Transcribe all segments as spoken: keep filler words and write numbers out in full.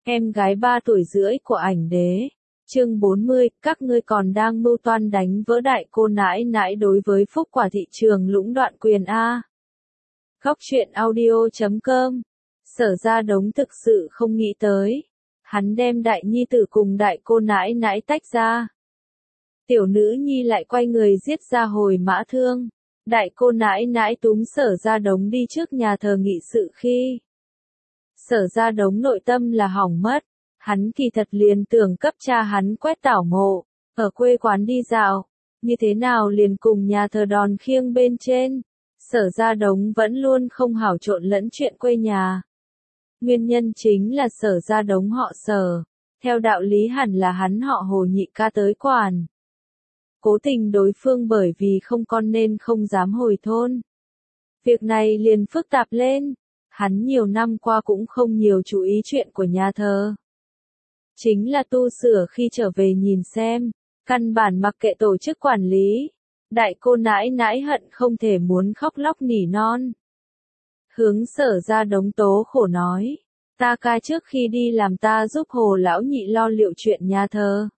Em gái ba tuổi rưỡi của ảnh đế. Chương bốn mươi, các ngươi còn đang mưu toan đánh vỡ đại cô nãi nãi đối với phúc quả thị trường lũng đoạn quyền A. Góc truyện audio chấm com. Sở Gia Đống thực sự không nghĩ tới. Hắn đem đại nhi tử cùng đại cô nãi nãi tách ra. Tiểu nữ nhi lại quay người giết ra hồi mã thương. Đại cô nãi nãi túm Sở Gia Đống đi trước nhà thờ nghị sự khi. Sở Gia Đống nội tâm là hỏng mất. Hắn kỳ thật liền tưởng cấp cha hắn quét tảo mộ, ở quê quán đi dạo, như thế nào liền cùng nhà thờ đòn khiêng bên trên. Sở Gia Đống vẫn luôn không hảo trộn lẫn chuyện quê nhà. Nguyên nhân chính là Sở Gia Đống họ Sở, theo đạo lý hẳn là hắn họ Hồ nhị ca tới quản. Cố tình đối phương bởi vì không con nên không dám hồi thôn. Việc này liền phức tạp lên, hắn nhiều năm qua cũng không nhiều chú ý chuyện của nhà thờ. Chính là tu sửa khi trở về nhìn xem, căn bản mặc kệ tổ chức quản lý. Đại cô nãi nãi hận không thể muốn khóc lóc nỉ non. Hướng Sở Gia Đống tố khổ nói, ta ca trước khi đi làm ta giúp Hồ lão nhị lo liệu chuyện nhà thờ.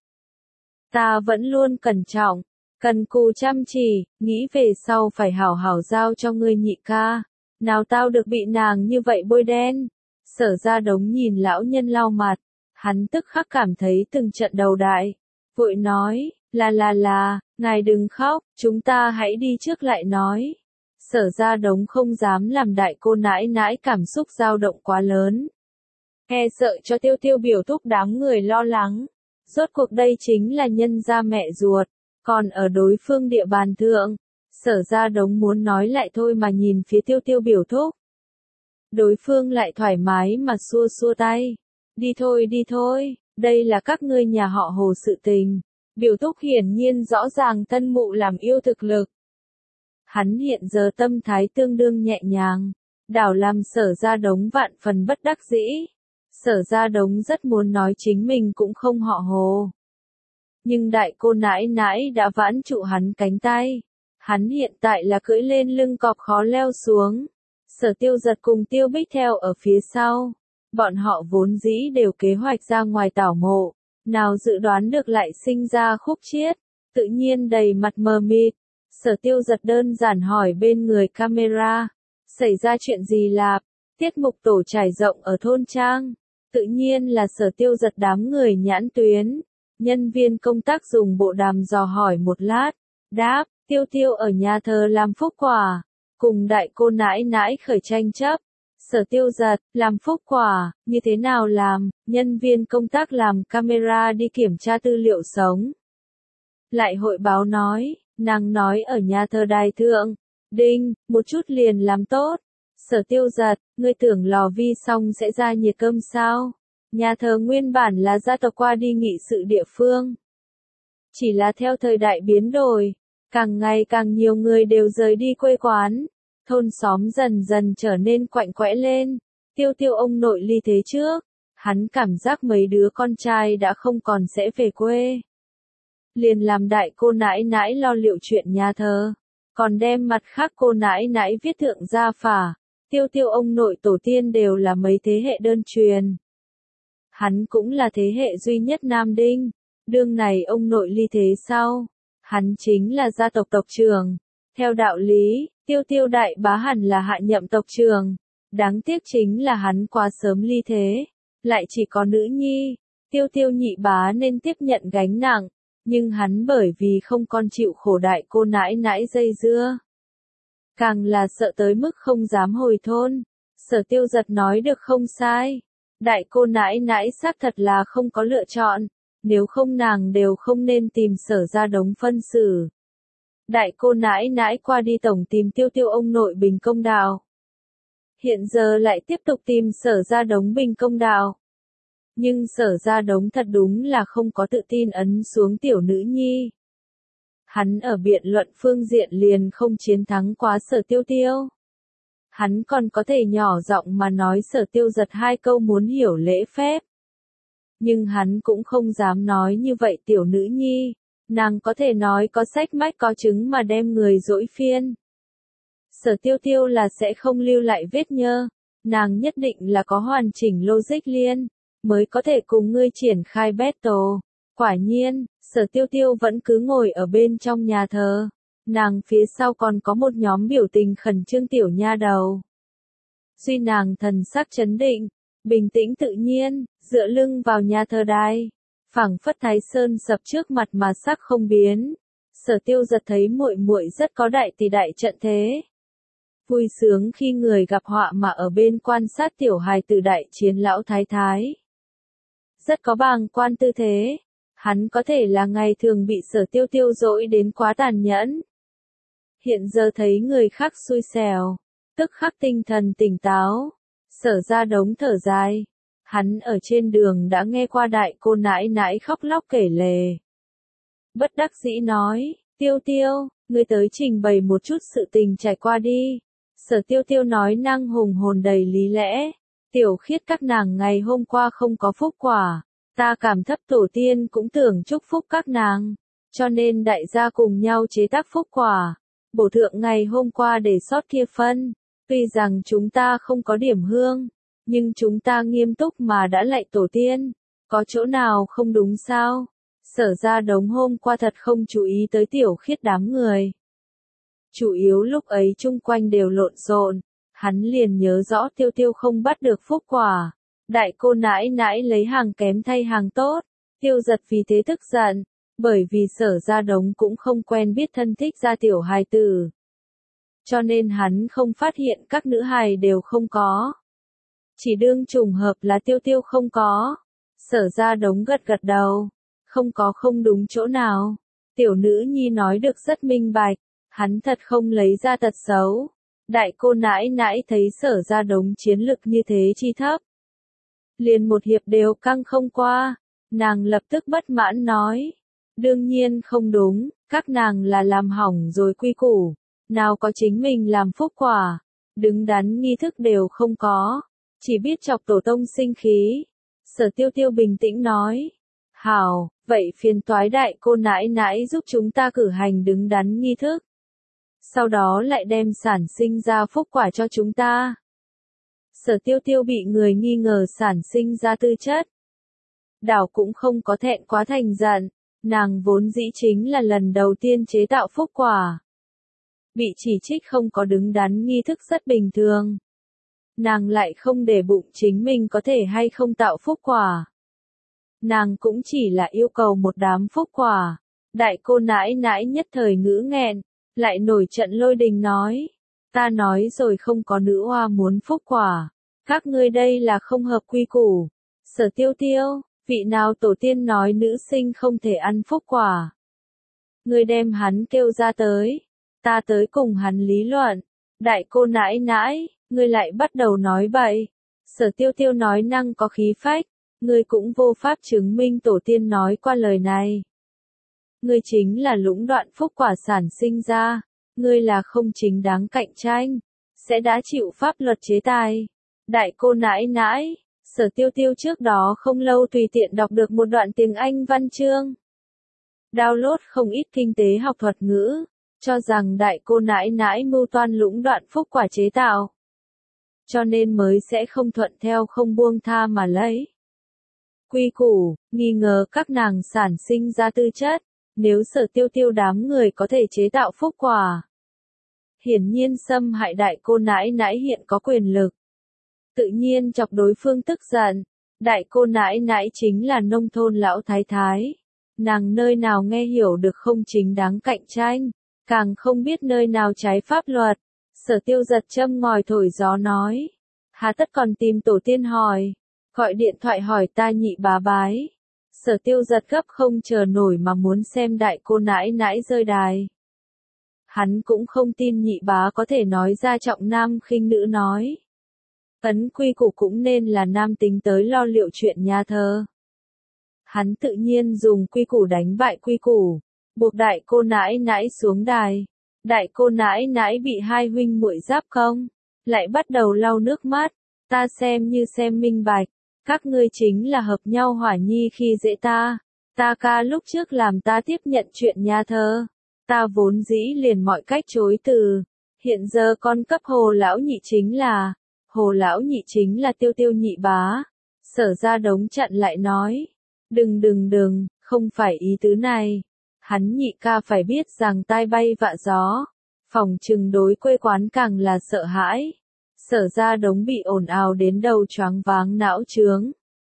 Ta vẫn luôn cẩn trọng, cần cù chăm chỉ, nghĩ về sau phải hảo hảo giao cho ngươi nhị ca. Nào tao được bị nàng như vậy bôi đen. Sở Gia Đống nhìn lão nhân lau mặt. Hắn tức khắc cảm thấy từng trận đầu đại, vội nói, là là là, ngài đừng khóc, chúng ta hãy đi trước lại nói. Sở Gia Đống không dám làm đại cô nãi nãi cảm xúc dao động quá lớn. E sợ cho Tiêu Tiêu biểu thúc đám người lo lắng. Rốt cuộc đây chính là nhân gia mẹ ruột, còn ở đối phương địa bàn thượng. Sở Gia Đống muốn nói lại thôi mà nhìn phía Tiêu Tiêu biểu thúc. Đối phương lại thoải mái mà xua xua tay. Đi thôi đi thôi, đây là các ngươi nhà họ Hồ sự tình. Biểu thúc hiển nhiên rõ ràng thân mụ làm yêu thực lực. Hắn hiện giờ tâm thái tương đương nhẹ nhàng, đảo làm Sở Gia Đống vạn phần bất đắc dĩ. Sở Gia Đống rất muốn nói chính mình cũng không họ Hồ. Nhưng đại cô nãi nãi đã vãn trụ hắn cánh tay. Hắn hiện tại là cưỡi lên lưng cọp khó leo xuống. Sở Tiêu Giật cùng Tiêu Bích theo ở phía sau. Bọn họ vốn dĩ đều kế hoạch ra ngoài tảo mộ, nào dự đoán được lại sinh ra khúc chiết, tự nhiên đầy mặt mờ mịt. Sở Tiêu Giật đơn giản hỏi bên người camera, xảy ra chuyện gì lạp, tiết mục tổ trải rộng ở thôn trang, tự nhiên là Sở Tiêu Giật đám người nhãn tuyến, nhân viên công tác dùng bộ đàm dò hỏi một lát, đáp, Tiêu Tiêu ở nhà thờ làm phúc quả, cùng đại cô nãi nãi khởi tranh chấp. Sở Tiêu Giật, làm phúc quả, như thế nào làm, nhân viên công tác làm camera đi kiểm tra tư liệu sống. Lại hội báo nói, nàng nói ở nhà thờ đài thượng, đinh, một chút liền làm tốt. Sở Tiêu Giật, ngươi tưởng lò vi xong sẽ ra nhiệt cơm sao? Nhà thờ nguyên bản là gia tộc qua đi nghị sự địa phương. Chỉ là theo thời đại biến đổi, càng ngày càng nhiều người đều rời đi quê quán. Thôn xóm dần dần trở nên quạnh quẽ lên, Tiêu Tiêu ông nội ly thế trước, hắn cảm giác mấy đứa con trai đã không còn sẽ về quê. Liền làm đại cô nãi nãi lo liệu chuyện nhà thờ, còn đem mặt khác cô nãi nãi viết thượng gia phả, Tiêu Tiêu ông nội tổ tiên đều là mấy thế hệ đơn truyền. Hắn cũng là thế hệ duy nhất nam đinh, đương này ông nội ly thế sau, hắn chính là gia tộc tộc trưởng, theo đạo lý. Tiêu Tiêu đại bá hẳn là hạ nhậm tộc trưởng, đáng tiếc chính là hắn quá sớm ly thế, lại chỉ có nữ nhi, Tiêu Tiêu nhị bá nên tiếp nhận gánh nặng, nhưng hắn bởi vì không con chịu khổ đại cô nãi nãi dây dưa. Càng là sợ tới mức không dám hồi thôn, Sở Tiêu Giật nói được không sai, đại cô nãi nãi xác thật là không có lựa chọn, nếu không nàng đều không nên tìm Sở Gia Đống phân xử. Đại cô nãi nãi qua đi tổng tìm Tiêu Tiêu ông nội bình công đạo. Hiện giờ lại tiếp tục tìm Sở Gia Đống bình công đạo. Nhưng Sở Gia Đống thật đúng là không có tự tin ấn xuống tiểu nữ nhi. Hắn ở biện luận phương diện liền không chiến thắng quá Sở Tiêu Tiêu. Hắn còn có thể nhỏ giọng mà nói Sở Tiêu Giật hai câu muốn hiểu lễ phép. Nhưng hắn cũng không dám nói như vậy tiểu nữ nhi. Nàng có thể nói có sách mách có chứng mà đem người dỗi phiên. Sở Tiêu Tiêu là sẽ không lưu lại vết nhơ, nàng nhất định là có hoàn chỉnh logic liên, mới có thể cùng ngươi triển khai battle. Quả nhiên, Sở Tiêu Tiêu vẫn cứ ngồi ở bên trong nhà thờ. Nàng phía sau còn có một nhóm biểu tình khẩn trương tiểu nha đầu. Duy nàng thần sắc chấn định, bình tĩnh tự nhiên, dựa lưng vào nhà thờ đài, phảng phất Thái Sơn sập trước mặt mà sắc không biến. Sở Tiêu Giật thấy muội muội rất có đại tỷ đại trận thế. Vui sướng khi người gặp họa mà ở bên quan sát tiểu hài tử đại chiến lão thái thái. Rất có bàng quan tư thế. Hắn có thể là ngày thường bị Sở Tiêu Tiêu dỗi đến quá tàn nhẫn. Hiện giờ thấy người khác xui xẻo, tức khắc tinh thần tỉnh táo. Sở Gia Đống thở dài. Hắn ở trên đường đã nghe qua đại cô nãi nãi khóc lóc kể lể. Bất đắc dĩ nói, Tiêu Tiêu, ngươi tới trình bày một chút sự tình trải qua đi. Sở Tiêu Tiêu nói năng hùng hồn đầy lý lẽ. Tiểu Khiết các nàng ngày hôm qua không có phúc quả. Ta cảm thấp tổ tiên cũng tưởng chúc phúc các nàng. Cho nên đại gia cùng nhau chế tác phúc quả. Bổ thượng ngày hôm qua để sót kia phân. Tuy rằng chúng ta không có điểm hương. Nhưng chúng ta nghiêm túc mà đã lạy tổ tiên. Có chỗ nào không đúng sao? Sở Gia Đống hôm qua thật không chú ý tới Tiểu Khiết đám người. Chủ yếu lúc ấy chung quanh đều lộn xộn. Hắn liền nhớ rõ Tiêu Tiêu không bắt được phúc quả. Đại cô nãi nãi lấy hàng kém thay hàng tốt. Tiêu Giật vì thế tức giận. Bởi vì Sở Gia Đống cũng không quen biết thân thích gia tiểu hài tử. Cho nên hắn không phát hiện các nữ hài đều không có. Chỉ đương trùng hợp là Tiêu Tiêu không có. Sở Gia Đống gật gật đầu. Không có không đúng chỗ nào. Tiểu nữ nhi nói được rất minh bạch. Hắn thật không lấy ra tật xấu. Đại cô nãi nãi thấy Sở Gia Đống chiến lực như thế chi thấp. Liền một hiệp đều căng không qua. Nàng lập tức bất mãn nói. Đương nhiên không đúng, các nàng là làm hỏng rồi quy củ. Nào có chính mình làm phúc quả. Đứng đắn nghi thức đều không có. Chỉ biết chọc tổ tông sinh khí. Sở Tiêu Tiêu bình tĩnh nói. Hảo, vậy phiền toái đại cô nãi nãi giúp chúng ta cử hành đứng đắn nghi thức. Sau đó lại đem sản sinh ra phúc quả cho chúng ta. Sở Tiêu Tiêu bị người nghi ngờ sản sinh ra tư chất. Đảo cũng không có thẹn quá thành giận. Nàng vốn dĩ chính là lần đầu tiên chế tạo phúc quả. Bị chỉ trích không có đứng đắn nghi thức rất bình thường. Nàng lại không để bụng chính mình có thể hay không tạo phúc quả. Nàng cũng chỉ là yêu cầu một đám phúc quả. Đại cô nãi nãi nhất thời ngữ nghẹn, lại nổi trận lôi đình nói. Ta nói rồi không có nữ hoa muốn phúc quả. Các ngươi đây là không hợp quy củ. Sở Tiêu Tiêu, vị nào tổ tiên nói nữ sinh không thể ăn phúc quả. Ngươi đem hắn kêu ra tới. Ta tới cùng hắn lý luận. Đại cô nãi nãi, ngươi lại bắt đầu nói bậy. Sở Tiêu Tiêu nói năng có khí phách. Ngươi cũng vô pháp chứng minh tổ tiên nói qua lời này. Ngươi chính là lũng đoạn phúc quả sản sinh ra. Ngươi là không chính đáng cạnh tranh. Sẽ đã chịu pháp luật chế tài. Đại cô nãi nãi, Sở Tiêu Tiêu trước đó không lâu tùy tiện đọc được một đoạn tiếng Anh văn chương. Download không ít kinh tế học thuật ngữ. Cho rằng đại cô nãi nãi mưu toan lũng đoạn phúc quả chế tạo. Cho nên mới sẽ không thuận theo không buông tha mà lấy. Quy củ, nghi ngờ các nàng sản sinh ra tư chất. Nếu Sở Tiêu Tiêu đám người có thể chế tạo phúc quả. Hiển nhiên xâm hại đại cô nãi nãi hiện có quyền lực. Tự nhiên chọc đối phương tức giận. Đại cô nãi nãi chính là nông thôn lão thái thái. Nàng nơi nào nghe hiểu được không chính đáng cạnh tranh. Càng không biết nơi nào trái pháp luật. Sở Tiêu Giật châm ngòi thổi gió nói. Hà tất còn tìm tổ tiên hỏi. Gọi điện thoại hỏi ta nhị bá bái. Sở Tiêu Giật gấp không chờ nổi mà muốn xem đại cô nãi nãi rơi đài. Hắn cũng không tin nhị bá có thể nói ra trọng nam khinh nữ nói. Ấn quy củ cũng nên là nam tính tới lo liệu chuyện nhà thơ. Hắn tự nhiên dùng quy củ đánh bại quy củ. Buộc đại cô nãi nãi xuống đài. Đại cô nãi nãi bị hai huynh muội giáp công. Lại bắt đầu lau nước mắt. Ta xem như xem minh bạch. Các ngươi chính là hợp nhau hỏa nhi khi dễ ta. Ta ca lúc trước làm ta tiếp nhận chuyện nhà thơ. Ta vốn dĩ liền mọi cách chối từ. Hiện giờ con cấp Hồ lão nhị chính là. Hồ lão nhị chính là Tiêu Tiêu nhị bá. Sở Gia Đống chặn lại nói. Đừng đừng đừng, không phải ý tứ này. Hắn nhị ca phải biết rằng tai bay vạ gió. Phòng trừng đối quê quán càng là sợ hãi. Sở Gia Đống bị ồn ào đến đầu choáng váng não trướng.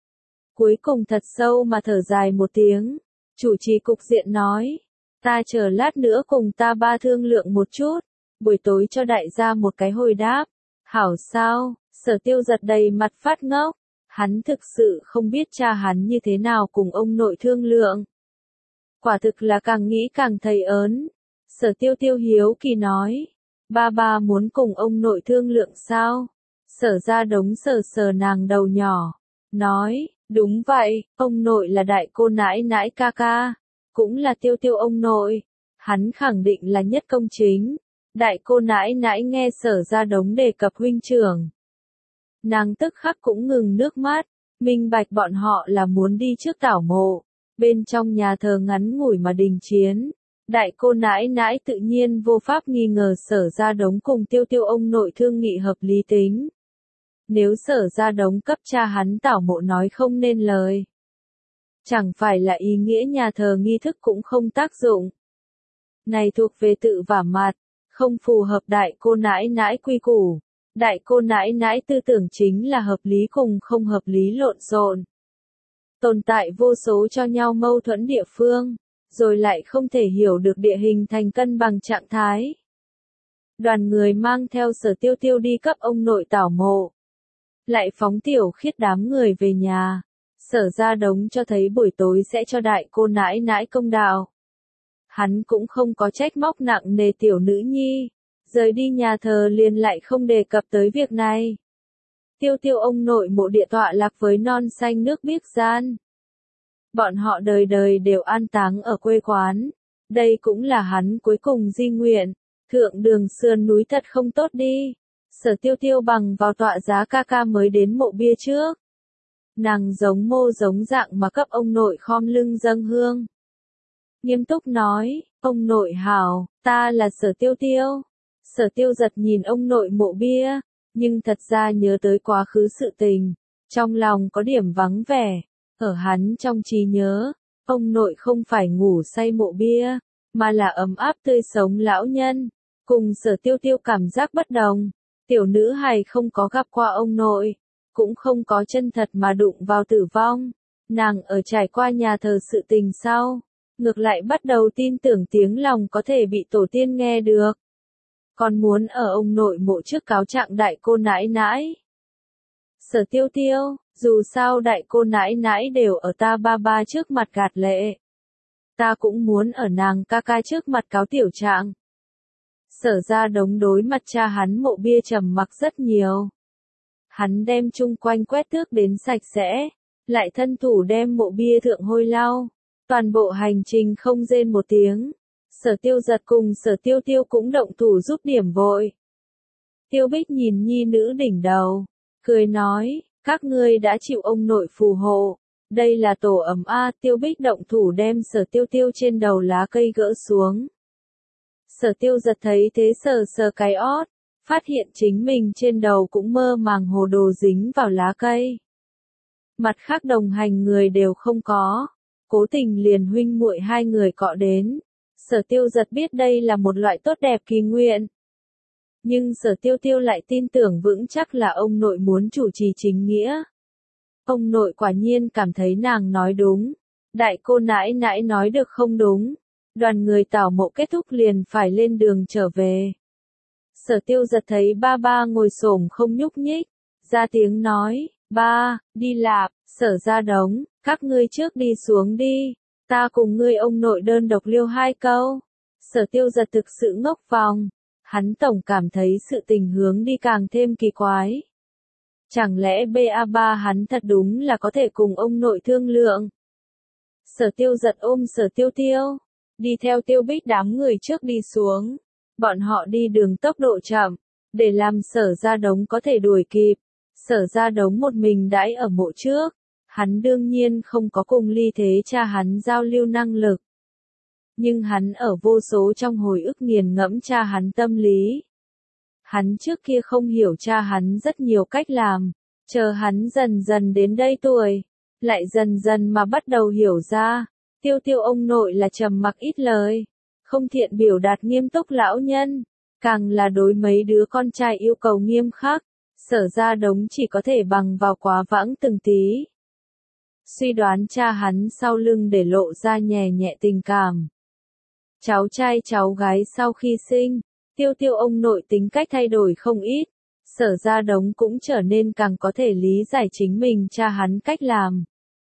Cuối cùng thật sâu mà thở dài một tiếng. Chủ trì cục diện nói. Ta chờ lát nữa cùng ta ba thương lượng một chút. Buổi tối cho đại gia một cái hồi đáp. Hảo sao, Sở Tiêu Giật đầy mặt phát ngốc. Hắn thực sự không biết cha hắn như thế nào cùng ông nội thương lượng. Quả thực là càng nghĩ càng thấy ớn. Sở Tiêu Tiêu hiếu kỳ nói. Ba ba muốn cùng ông nội thương lượng sao? Sở Gia Đống sờ sờ nàng đầu nhỏ. Nói, đúng vậy, ông nội là đại cô nãi nãi ca ca. Cũng là Tiêu Tiêu ông nội. Hắn khẳng định là nhất công chính. Đại cô nãi nãi nghe Sở Gia Đống đề cập huynh trưởng. Nàng tức khắc cũng ngừng nước mắt. Minh bạch bọn họ là muốn đi trước tảo mộ. Bên trong nhà thờ ngắn ngủi mà đình chiến. Đại cô nãi nãi tự nhiên vô pháp nghi ngờ Sở Gia Đống cùng Tiêu Tiêu ông nội thương nghị hợp lý tính. Nếu Sở Gia Đống cấp cha hắn tảo mộ nói không nên lời. Chẳng phải là ý nghĩa nhà thờ nghi thức cũng không tác dụng. Này thuộc về tự vả mặt, không phù hợp đại cô nãi nãi quy củ. Đại cô nãi nãi tư tưởng chính là hợp lý cùng không hợp lý lộn xộn. Tồn tại vô số cho nhau mâu thuẫn địa phương, rồi lại không thể hiểu được địa hình thành cân bằng trạng thái. Đoàn người mang theo Sở Tiêu Tiêu đi cấp ông nội tảo mộ. Lại phóng tiểu khiết đám người về nhà. Sở Gia Đống cho thấy buổi tối sẽ cho đại cô nãi nãi công đạo. Hắn cũng không có trách móc nặng nề tiểu nữ nhi. Rời đi nhà thờ liền lại không đề cập tới việc này. Tiêu Tiêu ông nội mộ địa tọa lạc với non xanh nước biếc gian. Bọn họ đời đời đều an táng ở quê quán. Đây cũng là hắn cuối cùng di nguyện. Thượng đường sườn núi thật không tốt đi. Sở Tiêu Tiêu bằng vào tọa giá ca ca mới đến mộ bia trước. Nàng giống mô giống dạng mà cấp ông nội khom lưng dâng hương. Nghiêm túc nói, ông nội hảo, ta là Sở Tiêu Tiêu. Sở Tiêu Giật nhìn ông nội mộ bia, nhưng thật ra nhớ tới quá khứ sự tình. Trong lòng có điểm vắng vẻ. Ở hắn trong trí nhớ, ông nội không phải ngủ say mộ bia, mà là ấm áp tươi sống lão nhân. Cùng Sở Tiêu Tiêu cảm giác bất đồng. Tiểu nữ hài không có gặp qua ông nội, cũng không có chân thật mà đụng vào tử vong. Nàng ở trải qua nhà thờ sự tình sau, ngược lại bắt đầu tin tưởng tiếng lòng có thể bị tổ tiên nghe được. Còn muốn ở ông nội mộ trước cáo trạng đại cô nãi nãi. Sở Tiêu Tiêu, dù sao đại cô nãi nãi đều ở ta ba ba trước mặt gạt lệ. Ta cũng muốn ở nàng ca ca trước mặt cáo tiểu trạng. Sở Gia Đống đối mặt cha hắn mộ bia trầm mặc rất nhiều. Hắn đem chung quanh quét tước đến sạch sẽ, lại thân thủ đem mộ bia thượng hôi lau. Toàn bộ hành trình không rên một tiếng. Sở Tiêu Giật cùng Sở Tiêu Tiêu cũng động thủ giúp điểm vội. Tiêu Bích nhìn nhi nữ đỉnh đầu, cười nói, các ngươi đã chịu ông nội phù hộ. Đây là tổ ấm A. Tiêu Bích động thủ đem Sở Tiêu Tiêu trên đầu lá cây gỡ xuống. Sở Tiêu Giật thấy thế sờ sờ cái ót, phát hiện chính mình trên đầu cũng mơ màng hồ đồ dính vào lá cây. Mặt khác đồng hành người đều không có, cố tình liền huynh muội hai người cọ đến. Sở Tiêu Giật biết đây là một loại tốt đẹp kỳ nguyện. Nhưng Sở Tiêu Tiêu lại tin tưởng vững chắc là ông nội muốn chủ trì chính nghĩa. Ông nội quả nhiên cảm thấy nàng nói đúng. Đại cô nãi nãi nói được không đúng. Đoàn người tảo mộ kết thúc liền phải lên đường trở về. Sở Tiêu Giật thấy ba ba ngồi xổm không nhúc nhích, ra tiếng nói, ba, đi lạp. Sở Gia Đống, các ngươi trước đi xuống đi, ta cùng ngươi ông nội đơn độc liêu hai câu. Sở Tiêu Giật thực sự ngốc vòng, hắn tổng cảm thấy sự tình hướng đi càng thêm kỳ quái. Chẳng lẽ ba ba hắn thật đúng là có thể cùng ông nội thương lượng? Sở Tiêu Giật ôm Sở Tiêu Tiêu, đi theo Tiêu Bích đám người trước đi xuống. Bọn họ đi đường tốc độ chậm, để làm Sở Gia Đống có thể đuổi kịp. Sở Gia Đống một mình đãi ở mộ trước, hắn đương nhiên không có cùng ly thế cha hắn giao lưu năng lực. Nhưng hắn ở vô số trong hồi ức nghiền ngẫm cha hắn tâm lý. Hắn trước kia không hiểu cha hắn rất nhiều cách làm, Chờ hắn dần dần đến đây tuổi, lại dần dần mà bắt đầu hiểu ra, Tiêu Tiêu ông nội là trầm mặc ít lời, không thiện biểu đạt nghiêm túc lão nhân, càng là đối mấy đứa con trai yêu cầu nghiêm khắc, Sở Gia Đống chỉ có thể bằng vào quá vãng từng tí. Suy đoán cha hắn sau lưng để lộ ra nhẹ nhẹ tình cảm. Cháu trai cháu gái sau khi sinh, Tiêu Tiêu ông nội tính cách thay đổi không ít, Sở Gia Đống cũng trở nên càng có thể lý giải chính mình cha hắn cách làm.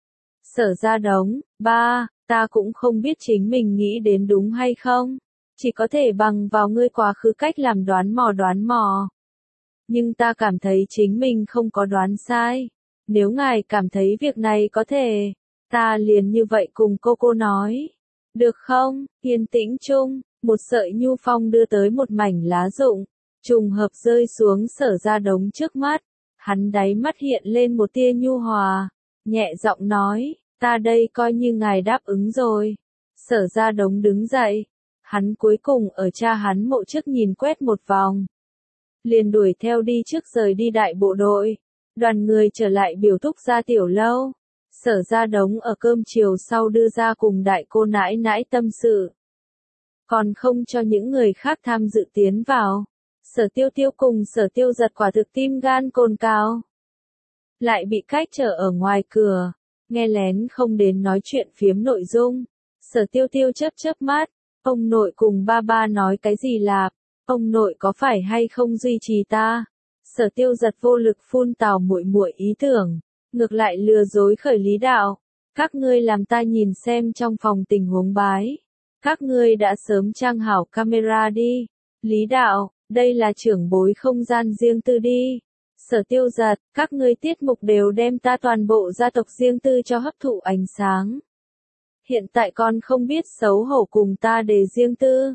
Sở Gia Đống, ba, ta cũng không biết chính mình nghĩ đến đúng hay không, chỉ có thể bằng vào ngươi quá khứ cách làm đoán mò đoán mò. Nhưng ta cảm thấy chính mình không có đoán sai. Nếu ngài cảm thấy việc này có thể, ta liền như vậy cùng cô cô nói. Được không? Yên tĩnh chung, một sợi nhu phong đưa tới một mảnh lá rụng, trùng hợp rơi xuống Sở Gia Đống trước mắt. Hắn đáy mắt hiện lên một tia nhu hòa, nhẹ giọng nói, ta đây coi như ngài đáp ứng rồi. Sở Gia Đống đứng dậy, hắn cuối cùng ở cha hắn mộ trước nhìn quét một vòng. Liền đuổi theo đi trước rời đi đại bộ đội. Đoàn người trở lại biểu thúc gia tiểu lâu. Sở Gia Đống ở cơm chiều sau đưa ra cùng đại cô nãi nãi tâm sự. Còn không cho những người khác tham dự tiến vào. Sở Tiêu Tiêu cùng Sở Tiêu Giật quả thực tim gan cồn cào. Lại bị cách trở ở ngoài cửa. Nghe lén không đến nói chuyện phiếm nội dung. Sở Tiêu Tiêu chớp chớp mắt. Ông nội cùng ba ba nói cái gì lạp? Ông nội có phải hay không duy trì ta? Sở Tiêu Giật vô lực phun tào muội muội ý tưởng, ngược lại lừa dối khởi Lý Đạo. Các ngươi làm ta nhìn xem trong phòng tình huống bái. Các ngươi đã sớm trang hảo camera đi. Lý Đạo, đây là trưởng bối không gian riêng tư đi. Sở Tiêu Giật, các ngươi tiết mục đều đem ta toàn bộ gia tộc riêng tư cho hấp thụ ánh sáng. Hiện tại con không biết xấu hổ cùng ta để riêng tư.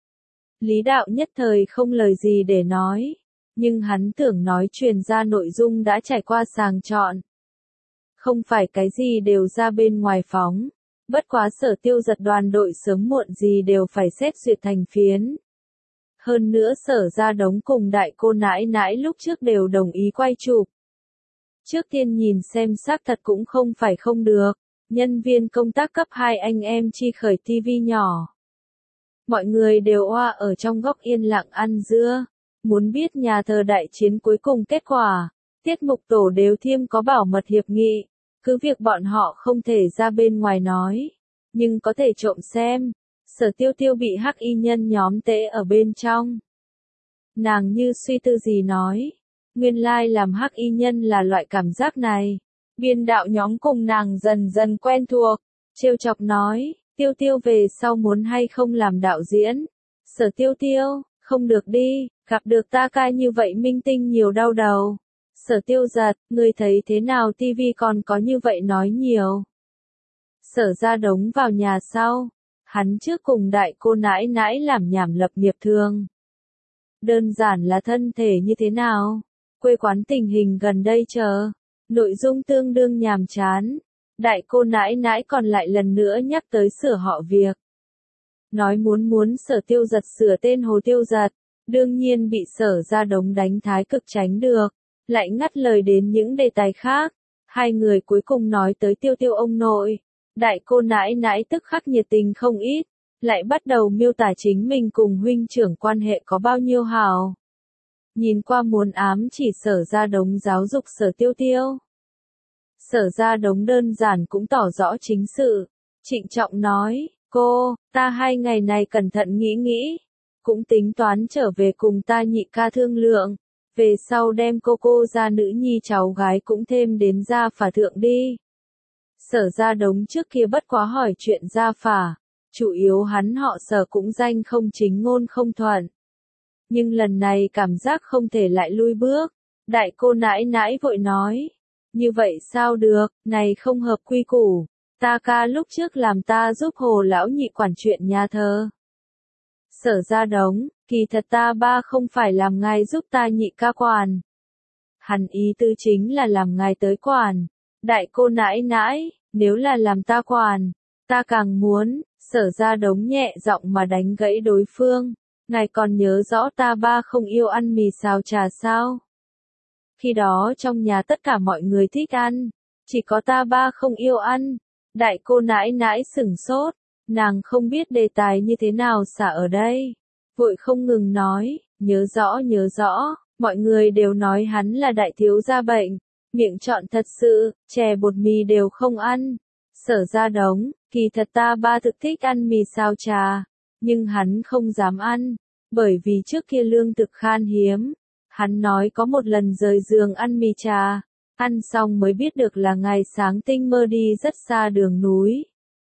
Lý Đạo nhất thời không lời gì để nói, nhưng hắn tưởng nói truyền ra nội dung đã trải qua sàng chọn. Không phải cái gì đều ra bên ngoài phóng, bất quá Sở Tiêu Giật đoàn đội sớm muộn gì đều phải xét duyệt thành phiến. Hơn nữa Sở Gia Đống cùng đại cô nãi nãi lúc trước đều đồng ý quay chụp. Trước tiên nhìn xem xác thật cũng không phải không được, nhân viên công tác cấp hai anh em chi khởi tivi nhỏ. Mọi người đều oa ở trong góc yên lặng ăn dưa, muốn biết nhà thờ đại chiến cuối cùng kết quả, tiết mục tổ đều thiêm có bảo mật hiệp nghị, cứ việc bọn họ không thể ra bên ngoài nói, nhưng có thể trộm xem. Sở Tiêu Tiêu bị hắc y nhân nhóm tễ ở bên trong. Nàng như suy tư gì nói, nguyên lai làm hắc y nhân là loại cảm giác này. Biên đạo nhóm cùng nàng dần dần quen thuộc, trêu chọc nói, Tiêu Tiêu về sau muốn hay không làm đạo diễn. Sở Tiêu Tiêu, không được đi, gặp được ta ca như vậy minh tinh nhiều đau đầu. Sở Tiêu Giật, ngươi thấy thế nào tivi còn có như vậy nói nhiều. Sở Gia Đống vào nhà sau, hắn trước cùng đại cô nãi nãi làm nhảm lập nghiệp thường. Đơn giản là thân thể như thế nào, quê quán tình hình gần đây chờ, nội dung tương đương nhàm chán. Đại cô nãi nãi còn lại lần nữa nhắc tới sửa họ việc. Nói muốn muốn Sở Tiêu Giật sửa tên Hồ Tiêu Giật, đương nhiên bị Sở Gia Đống đánh thái cực tránh được, lại ngắt lời đến những đề tài khác. Hai người cuối cùng nói tới Tiêu Tiêu ông nội. Đại cô nãi nãi tức khắc nhiệt tình không ít, lại bắt đầu miêu tả chính mình cùng huynh trưởng quan hệ có bao nhiêu hảo. Nhìn qua muốn ám chỉ Sở Gia Đống giáo dục Sở Tiêu Tiêu. Sở Gia Đống đơn giản cũng tỏ rõ chính sự, trịnh trọng nói, cô, ta hai ngày này cẩn thận nghĩ nghĩ, cũng tính toán trở về cùng ta nhị ca thương lượng, về sau đem cô cô gia nữ nhi cháu gái cũng thêm đến gia phả thượng đi. Sở Gia Đống trước kia bất quá hỏi chuyện gia phả, chủ yếu hắn họ Sở cũng danh không chính ngôn không thuận. Nhưng lần này cảm giác không thể lại lui bước, đại cô nãi nãi vội nói. Như vậy sao được, này không hợp quy củ, ta ca lúc trước làm ta giúp Hồ lão nhị quản chuyện nhà thờ. Sở Gia Đống, kỳ thật ta ba không phải làm ngài giúp ta nhị ca quản. Hắn ý tư chính là làm ngài tới quản. Đại cô nãi nãi, nếu là làm ta quản, ta càng muốn. Sở Gia Đống nhẹ giọng mà đánh gãy đối phương. Ngài còn nhớ rõ ta ba không yêu ăn mì xào trà sao? Khi đó trong nhà tất cả mọi người thích ăn, chỉ có ta ba không yêu ăn. Đại cô nãi nãi sửng sốt, nàng không biết đề tài như thế nào xả ở đây. Vội không ngừng nói, nhớ rõ nhớ rõ, mọi người đều nói hắn là đại thiếu gia bệnh, miệng trọn thật sự, chè bột mì đều không ăn. Sở Gia Đống, kỳ thật ta ba thực thích ăn mì sao trà, nhưng hắn không dám ăn, bởi vì trước kia lương thực khan hiếm. Hắn nói có một lần rời giường ăn mì trà, ăn xong mới biết được là ngày sáng tinh mơ đi rất xa đường núi.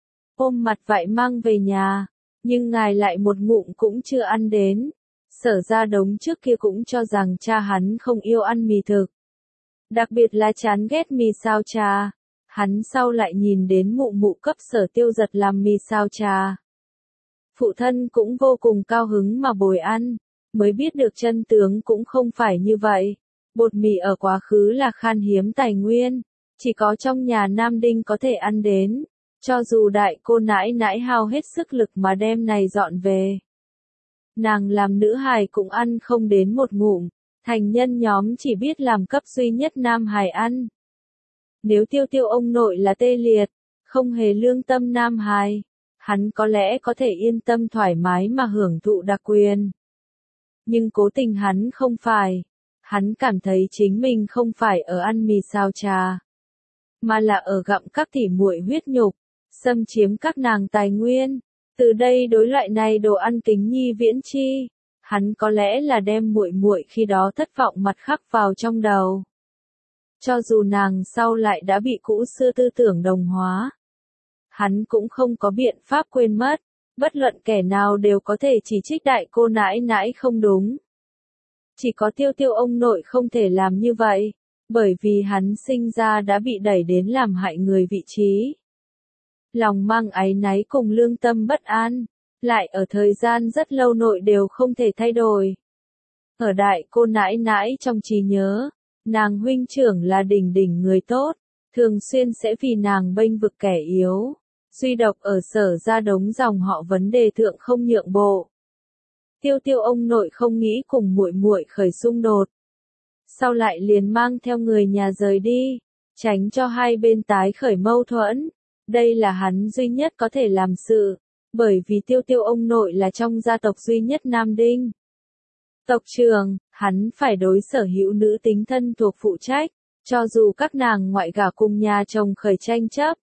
Ôm mặt vại mang về nhà, nhưng ngài lại một ngụm cũng chưa ăn đến. Sở Gia Đống trước kia cũng cho rằng cha hắn không yêu ăn mì thực. Đặc biệt là chán ghét mì sao trà. Hắn sau lại nhìn đến mụ mụ cấp Sở Tiêu Giật làm mì sao trà. Phụ thân cũng vô cùng cao hứng mà bồi ăn, mới biết được chân tướng cũng không phải như vậy. Bột mì ở quá khứ là khan hiếm tài nguyên, chỉ có trong nhà Nam Đinh có thể ăn đến, cho dù đại cô nãi nãi hao hết sức lực mà đem này dọn về. Nàng làm nữ hài cũng ăn không đến một ngụm, thành nhân nhóm chỉ biết làm cấp duy nhất nam hài ăn. Nếu tiêu tiêu ông nội là tê liệt, không hề lương tâm nam hài, hắn có lẽ có thể yên tâm thoải mái mà hưởng thụ đặc quyền. Nhưng cố tình hắn không phải, hắn cảm thấy chính mình không phải ở ăn mì sao trà, mà là ở gặm các tỉ muội huyết nhục, xâm chiếm các nàng tài nguyên. Từ đây đối loại này đồ ăn kính nhi viễn chi, hắn có lẽ là đem muội muội khi đó thất vọng mặt khắc vào trong đầu. Cho dù nàng sau lại đã bị cũ xưa tư tưởng đồng hóa, hắn cũng không có biện pháp quên mất, bất luận kẻ nào đều có thể chỉ trích đại cô nãi nãi không đúng. Chỉ có tiêu tiêu ông nội không thể làm như vậy, bởi vì hắn sinh ra đã bị đẩy đến làm hại người vị trí. Lòng mang áy náy cùng lương tâm bất an, lại ở thời gian rất lâu nội đều không thể thay đổi. Ở đại cô nãi nãi trong trí nhớ, nàng huynh trưởng là đỉnh đỉnh người tốt, thường xuyên sẽ vì nàng bênh vực kẻ yếu, duy độc ở Sở Gia Đống dòng họ vấn đề thượng không nhượng bộ. Tiêu tiêu ông nội không nghĩ cùng muội muội khởi xung đột, sau lại liền mang theo người nhà rời đi, tránh cho hai bên tái khởi mâu thuẫn. Đây là hắn duy nhất có thể làm sự, bởi vì tiêu tiêu ông nội là trong gia tộc duy nhất Nam Đinh. Tộc trưởng, hắn phải đối sở hữu nữ tính thân thuộc phụ trách, cho dù các nàng ngoại gả cùng nhà chồng khởi tranh chấp.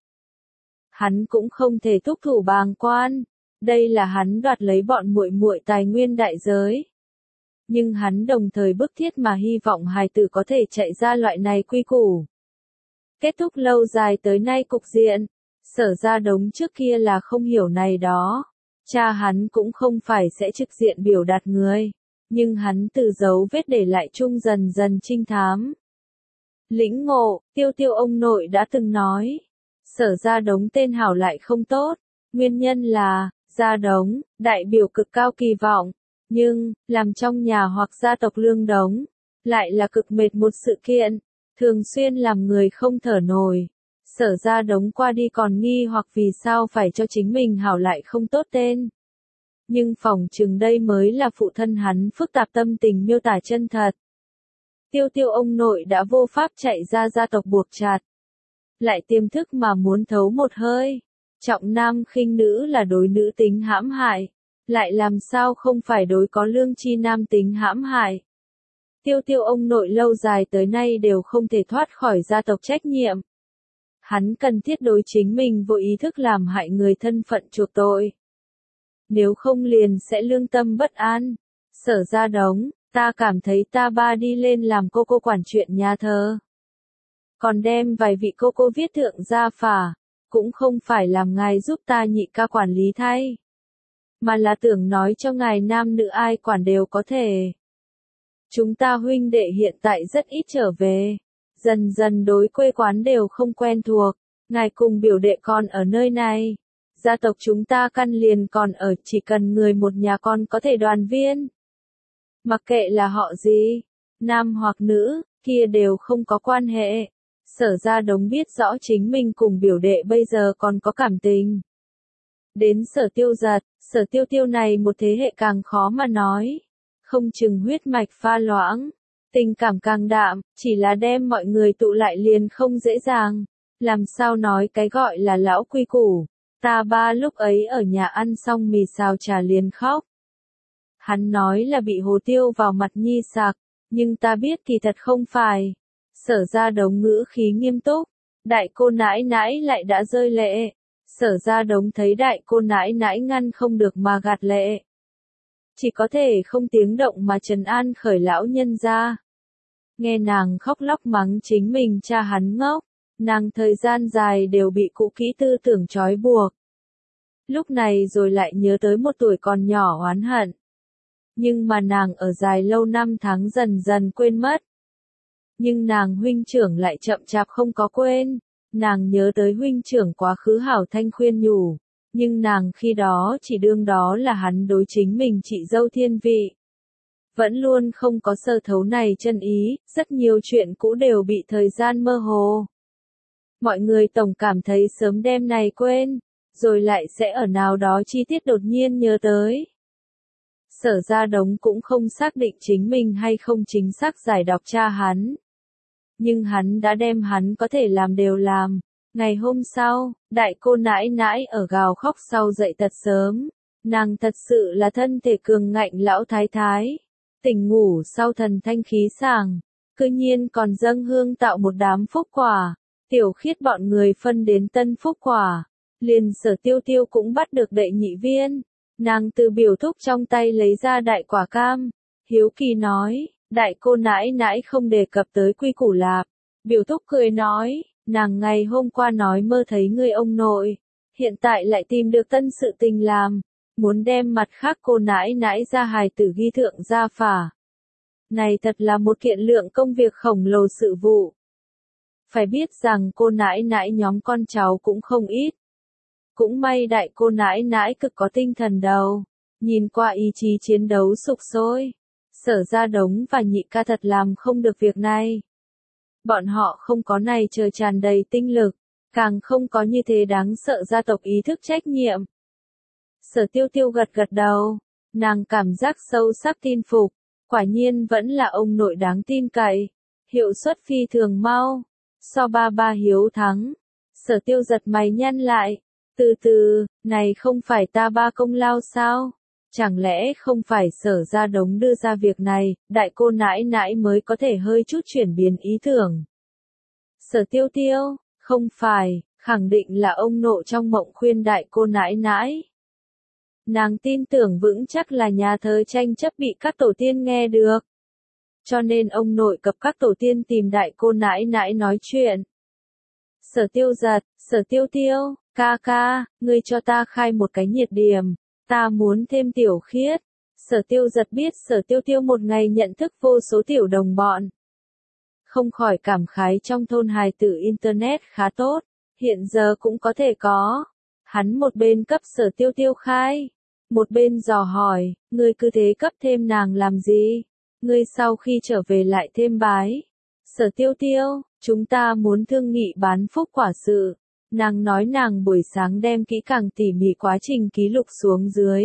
Hắn cũng không thể thúc thủ bàng quan, đây là hắn đoạt lấy bọn muội muội tài nguyên đại giới. Nhưng hắn đồng thời bức thiết mà hy vọng hài tử có thể chạy ra loại này quy củ. Kết thúc lâu dài tới nay cục diện. Sở Gia Đống trước kia là không hiểu này đó, cha hắn cũng không phải sẽ trực diện biểu đạt người, nhưng hắn từ dấu vết để lại chung dần dần trinh thám. Lĩnh ngộ, tiêu tiêu ông nội đã từng nói, Sở Gia Đống tên hảo lại không tốt, nguyên nhân là, Gia Đống, đại biểu cực cao kỳ vọng, nhưng, làm trong nhà hoặc gia tộc lương đống, lại là cực mệt một sự kiện, thường xuyên làm người không thở nổi. Sở Gia Đống qua đi còn nghi hoặc vì sao phải cho chính mình hảo lại không tốt tên. Nhưng phỏng chừng đây mới là phụ thân hắn phức tạp tâm tình miêu tả chân thật. Tiêu tiêu ông nội đã vô pháp chạy ra gia tộc buộc chặt. Lại tiềm thức mà muốn thấu một hơi. Trọng nam khinh nữ là đối nữ tính hãm hại. Lại làm sao không phải đối có lương chi nam tính hãm hại. Tiêu tiêu ông nội lâu dài tới nay đều không thể thoát khỏi gia tộc trách nhiệm. Hắn cần thiết đối chính mình vô ý thức làm hại người thân phận chuộc tội. Nếu không liền sẽ lương tâm bất an. Sở Gia Đống, ta cảm thấy ta ba đi lên làm cô cô quản chuyện nhà thờ. Còn đem vài vị cô cô viết thượng gia phả, cũng không phải làm ngài giúp ta nhị ca quản lý thay. Mà là tưởng nói cho ngài nam nữ ai quản đều có thể. Chúng ta huynh đệ hiện tại rất ít trở về. Dần dần đối quê quán đều không quen thuộc, ngài cùng biểu đệ con ở nơi này. Gia tộc chúng ta căn liền còn ở, chỉ cần người một nhà con có thể đoàn viên. Mặc kệ là họ gì, nam hoặc nữ, kia đều không có quan hệ. Sở Gia Đống biết rõ chính mình cùng biểu đệ bây giờ còn có cảm tình. Đến Sở Tiêu Giật, Sở Tiêu Tiêu này một thế hệ càng khó mà nói. Không chừng huyết mạch pha loãng. Tình cảm càng đạm, chỉ là đem mọi người tụ lại liền không dễ dàng. Làm sao nói cái gọi là lão quy củ. Ta ba lúc ấy ở nhà ăn xong mì xào trà liền khóc. Hắn nói là bị hồ tiêu vào mặt nhi sặc, nhưng ta biết kỳ thật không phải. Sở Gia Đống ngữ khí nghiêm túc, đại cô nãi nãi lại đã rơi lệ. Sở Gia Đống thấy đại cô nãi nãi ngăn không được mà gạt lệ. Chỉ có thể không tiếng động mà trấn an khởi lão nhân ra. Nghe nàng khóc lóc mắng chính mình cha hắn ngốc, nàng thời gian dài đều bị cũ kỹ tư tưởng trói buộc. Lúc này rồi lại nhớ tới một tuổi còn nhỏ oán hận. Nhưng mà nàng ở dài lâu năm tháng dần dần quên mất. Nhưng nàng huynh trưởng lại chậm chạp không có quên. Nàng nhớ tới huynh trưởng quá khứ hảo thanh khuyên nhủ. Nhưng nàng khi đó chỉ đương đó là hắn đối chính mình chị dâu thiên vị. Vẫn luôn không có sơ thấu này chân ý, rất nhiều chuyện cũ đều bị thời gian mơ hồ. Mọi người tổng cảm thấy sớm đêm này quên, rồi lại sẽ ở nào đó chi tiết đột nhiên nhớ tới. Sở Gia Đống cũng không xác định chính mình hay không chính xác giải đọc cha hắn. Nhưng hắn đã đem hắn có thể làm đều làm. Ngày hôm sau, đại cô nãi nãi ở gào khóc sau dậy thật sớm. Nàng thật sự là thân thể cường ngạnh lão thái thái. Tỉnh ngủ sau thần thanh khí sảng. Cư nhiên còn dâng hương tạo một đám phúc quả. Tiểu Khiết bọn người phân đến tân phúc quả. Liền Sở Tiêu Tiêu cũng bắt được đệ nhị viên. Nàng từ biểu thúc trong tay lấy ra đại quả cam. Hiếu kỳ nói, đại cô nãi nãi không đề cập tới quy củ lạp. Biểu thúc cười nói, nàng ngày hôm qua nói mơ thấy người ông nội. Hiện tại lại tìm được tân sự tình làm. Muốn đem mặt khác cô nãi nãi ra hài tử ghi thượng gia phả. Này thật là một kiện lượng công việc khổng lồ sự vụ. Phải biết rằng cô nãi nãi nhóm con cháu cũng không ít. Cũng may đại cô nãi nãi cực có tinh thần đầu. Nhìn qua ý chí chiến đấu sục sôi. Sở Gia Đống và nhị ca thật làm không được việc này. Bọn họ không có này trời tràn đầy tinh lực. Càng không có như thế đáng sợ gia tộc ý thức trách nhiệm. Sở Tiêu Tiêu gật gật đầu. Nàng cảm giác sâu sắc tin phục. Quả nhiên vẫn là ông nội đáng tin cậy. Hiệu suất phi thường mau. So ba ba hiếu thắng. Sở Tiêu giật mày nhăn lại. Từ từ, này không phải ta ba công lao sao? Chẳng lẽ không phải Sở Gia Đống đưa ra việc này, đại cô nãi nãi mới có thể hơi chút chuyển biến ý tưởng. Sở Tiêu Tiêu, không phải, khẳng định là ông nội trong mộng khuyên đại cô nãi nãi. Nàng tin tưởng vững chắc là nhà thơ tranh chấp bị các tổ tiên nghe được. Cho nên ông nội cập các tổ tiên tìm đại cô nãi nãi nói chuyện. Sở Tiêu giật, Sở Tiêu Tiêu, ca ca, ngươi cho ta khai một cái nhiệt điểm, ta muốn thêm Tiểu Khiết. Sở Tiêu giật biết Sở Tiêu Tiêu một ngày nhận thức vô số tiểu đồng bọn. Không khỏi cảm khái trong thôn hài tử Internet khá tốt, hiện giờ cũng có thể có. Hắn một bên cấp Sở Tiêu Tiêu khai, một bên dò hỏi, ngươi cứ thế cấp thêm nàng làm gì? Ngươi sau khi trở về lại thêm bái. Sở Tiêu Tiêu, chúng ta muốn thương nghị bán phúc quả sự. Nàng nói nàng buổi sáng đem kỹ càng tỉ mỉ quá trình ký lục xuống dưới.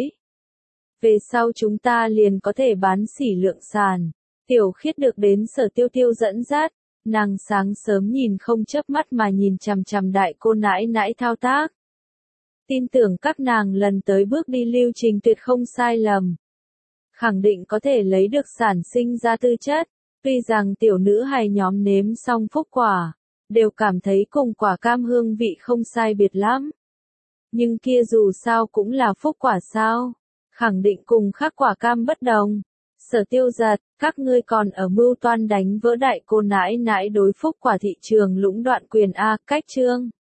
Về sau chúng ta liền có thể bán sỉ lượng sản. Tiểu Khiết được đến Sở Tiêu Tiêu dẫn dắt. Nàng sáng sớm nhìn không chớp mắt mà nhìn chằm chằm đại cô nãi nãi thao tác. Tin tưởng các nàng lần tới bước đi lưu trình tuyệt không sai lầm. Khẳng định có thể lấy được sản sinh ra tư chất. Tuy rằng tiểu nữ hài nhóm nếm xong phúc quả, đều cảm thấy cùng quả cam hương vị không sai biệt lắm. Nhưng kia dù sao cũng là phúc quả sao, khẳng định cùng khác quả cam bất đồng. Sở Tiêu giật, các ngươi còn ở mưu toan đánh vỡ đại cô nãi nãi đối phúc quả thị trường lũng đoạn quyền A, cách chương.